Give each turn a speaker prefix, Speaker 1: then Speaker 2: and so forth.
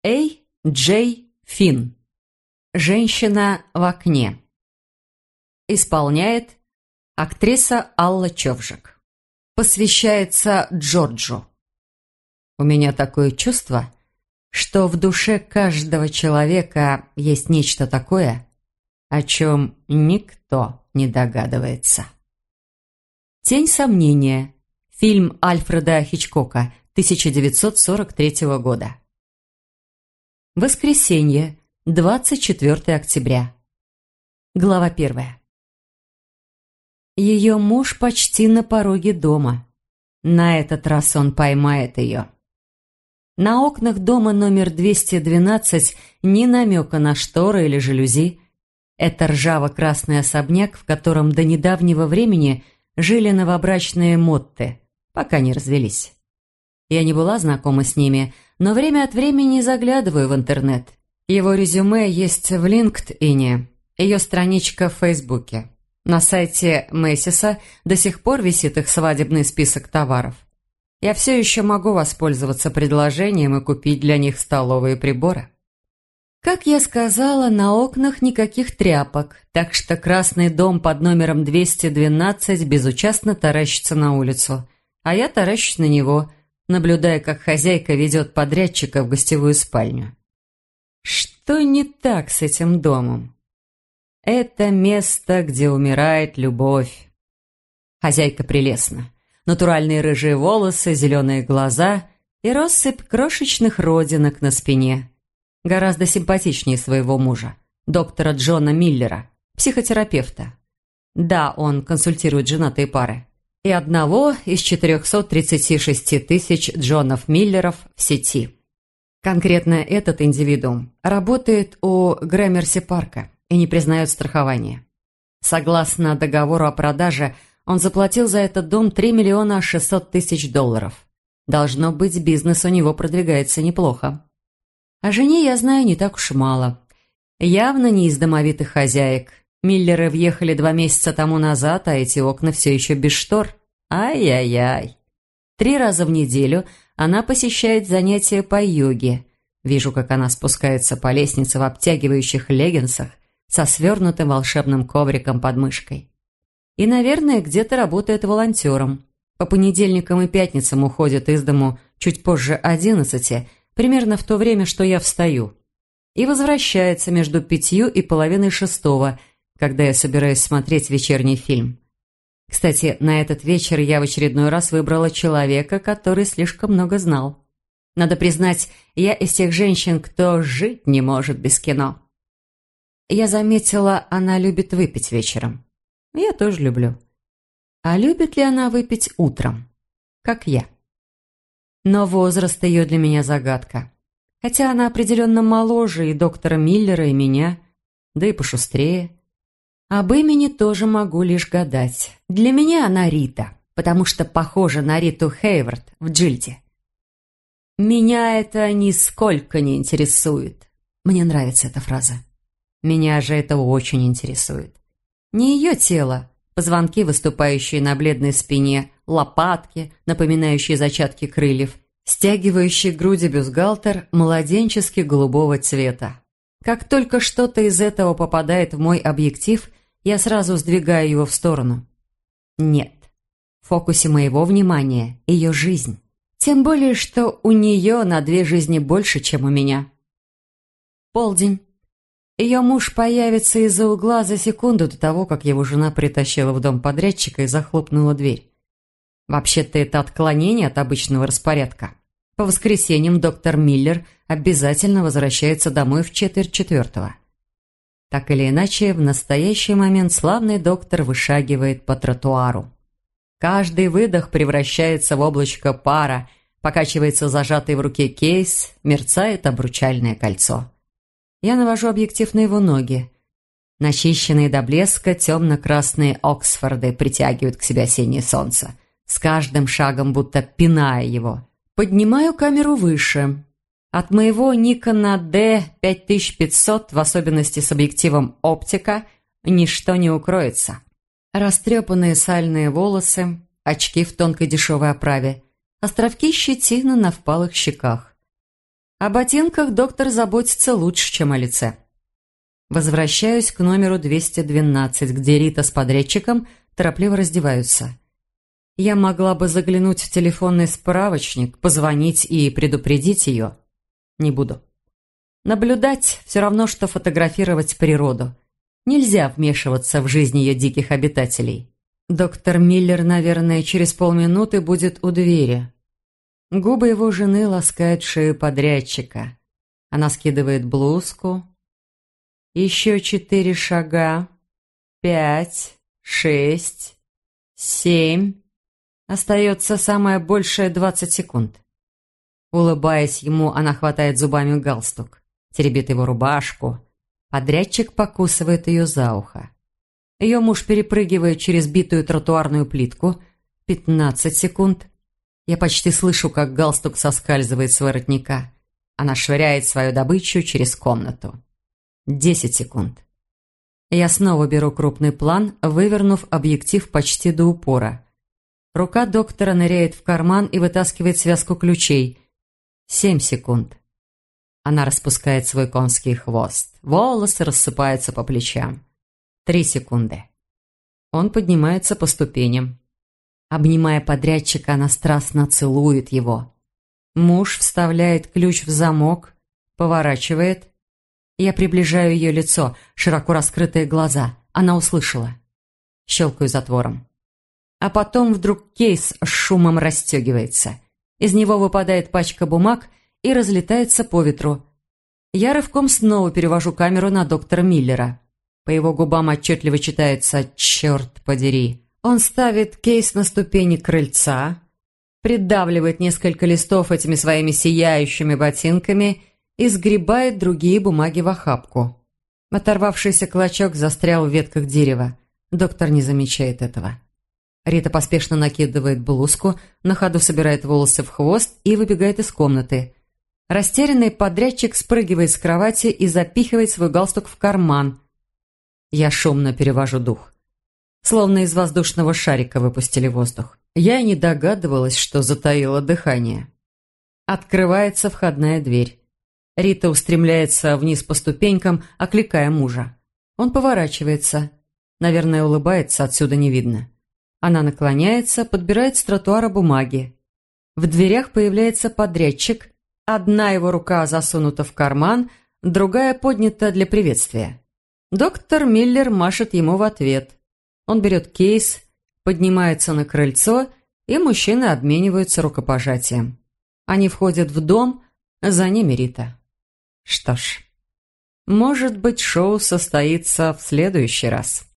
Speaker 1: Эй Джей Финн. Женщина в окне. Исполняет актриса Алла Човжик. Посвящается Джорджу. У меня такое чувство, что в душе каждого человека есть нечто такое, о чем никто не догадывается. «Тень сомнения». Фильм Альфреда Хичкока 1943 года. Воскресенье, 24 октября. Глава 1. Ее муж почти на пороге дома. На этот раз он поймает ее. На окнах дома номер 212 ни намека на шторы или жалюзи. Это ржаво-красный особняк, в котором до недавнего времени жили новобрачные Мотты, пока не развелись. Я не была знакома с ними, но время от времени заглядываю в интернет. Его резюме есть в LinkedIn, ее страничка в Фейсбуке. На сайте Мэйсиса до сих пор висит их свадебный список товаров. Я все еще могу воспользоваться предложением и купить для них столовые приборы. Как я сказала, на окнах никаких тряпок, так что красный дом под номером 212 безучастно таращится на улицу, а я таращусь на него, наблюдая, как хозяйка ведет подрядчика в гостевую спальню. Что не так с этим домом? Это место, где умирает любовь. Хозяйка прелестна. Натуральные рыжие волосы, зеленые глаза и россыпь крошечных родинок на спине. Гораздо симпатичнее своего мужа, доктора Джона Миллера, психотерапевта. Да, он консультирует женатые пары. И одного из 436 тысяч Джонов Миллеров в сети. Конкретно этот индивидуум работает у Грэмерси Парка и не признает страхование. Согласно договору о продаже, он заплатил за этот дом 3 миллиона 600 тысяч долларов. Должно быть, бизнес у него продвигается неплохо. О жене я знаю не так уж мало. Явно не из домовитых хозяек. Миллеры въехали 2 месяца тому назад, а эти окна все еще без штор. Ай-яй-яй. 3 раза в неделю она посещает занятия по йоге. Вижу, как она спускается по лестнице в обтягивающих леггинсах со свернутым волшебным ковриком под мышкой. И, наверное, где-то работает волонтером. По понедельникам и пятницам уходит из дому чуть позже 11, примерно в то время, что я встаю. И возвращается между 5 и половиной 6, когда я собираюсь смотреть вечерний фильм. Кстати, на этот вечер я в очередной раз выбрала человека, который слишком много знал. Надо признать, я из тех женщин, кто жить не может без кино. Я заметила, она любит выпить вечером. Я тоже люблю. А любит ли она выпить утром? Как я. Но возраст ее для меня загадка. Хотя она определенно моложе и доктора Миллера, и меня, да и пошустрее. Об имени тоже могу лишь гадать. Для меня она Рита, потому что похожа на Риту Хейворт в «Джильде». Меня это нисколько не интересует. Мне нравится эта фраза. Меня же это очень интересует. Не ее тело, позвонки, выступающие на бледной спине, лопатки, напоминающие зачатки крыльев, стягивающий к груди бюстгальтер младенчески голубого цвета. Как только что-то из этого попадает в мой объектив, я сразу сдвигаю его в сторону. Нет, в фокусе моего внимания ее жизнь. Тем более, что у нее на 2 жизни больше, чем у меня. Полдень. Ее муж появится из-за угла за секунду до того, как его жена притащила в дом подрядчика и захлопнула дверь. Вообще-то это отклонение от обычного распорядка. По воскресеньям доктор Миллер обязательно возвращается домой в 3:45. Так или иначе, в настоящий момент славный доктор вышагивает по тротуару. Каждый выдох превращается в облачко пара, покачивается зажатый в руке кейс, мерцает обручальное кольцо. Я навожу объектив на его ноги. Начищенные до блеска темно-красные Оксфорды притягивают к себе осеннее солнце, с каждым шагом будто пиная его. Поднимаю камеру выше. От моего Nikon D5500, в особенности с объективом оптика, ничто не укроется. Растрепанные сальные волосы, очки в тонкой дешевой оправе, островки щетины на впалых щеках. О ботинках доктор заботится лучше, чем о лице. Возвращаюсь к номеру 212, где Рита с подрядчиком торопливо раздеваются. Я могла бы заглянуть в телефонный справочник, позвонить и предупредить ее. Не буду. Наблюдать все равно, что фотографировать природу. Нельзя вмешиваться в жизнь ее диких обитателей. Доктор Миллер, наверное, через полминуты будет у двери. Губы его жены ласкают шею подрядчика. Она скидывает блузку. Еще 4 шага. 5, 6, 7. Остается самое большее 20 секунд. Улыбаясь ему, она хватает зубами галстук, теребит его рубашку. Подрядчик покусывает ее за ухо. Ее муж перепрыгивает через битую тротуарную плитку. 15 секунд. Я почти слышу, как галстук соскальзывает с воротника. Она швыряет свою добычу через комнату. 10 секунд. Я снова беру крупный план, вывернув объектив почти до упора. Рука доктора ныряет в карман и вытаскивает связку ключей. 7 секунд. Она распускает свой конский хвост. Волосы рассыпаются по плечам. 3 секунды. Он поднимается по ступеням. Обнимая подрядчика, она страстно целует его. Муж вставляет ключ в замок, поворачивает. Я приближаю ее лицо, широко раскрытые глаза. Она услышала. Щелкаю затвором. А потом вдруг кейс с шумом расстегивается. Из него выпадает пачка бумаг и разлетается по ветру. Я рывком снова перевожу камеру на доктора Миллера. По его губам отчетливо читается «Черт подери». Он ставит кейс на ступени крыльца, придавливает несколько листов этими своими сияющими ботинками и сгребает другие бумаги в охапку. Оторвавшийся клочок застрял в ветках дерева. Доктор не замечает этого. Рита поспешно накидывает блузку, на ходу собирает волосы в хвост и выбегает из комнаты. Растерянный подрядчик спрыгивает с кровати и запихивает свой галстук в карман. Я шумно перевожу дух. Словно из воздушного шарика выпустили воздух. Я и не догадывалась, что затаила дыхание. Открывается входная дверь. Рита устремляется вниз по ступенькам, окликая мужа. Он поворачивается. Наверное, улыбается, отсюда не видно. Она наклоняется, подбирает с тротуара бумаги. В дверях появляется подрядчик. Одна его рука засунута в карман, другая поднята для приветствия. Доктор Миллер машет ему в ответ. Он берет кейс, поднимается на крыльцо, и мужчины обмениваются рукопожатием. Они входят в дом, за ними Рита. Что ж, может быть, шоу состоится в следующий раз.